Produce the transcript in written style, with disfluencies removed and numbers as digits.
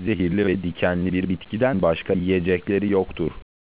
zehirli ve dikenli bir bitkiden başka yiyecekleri yoktur.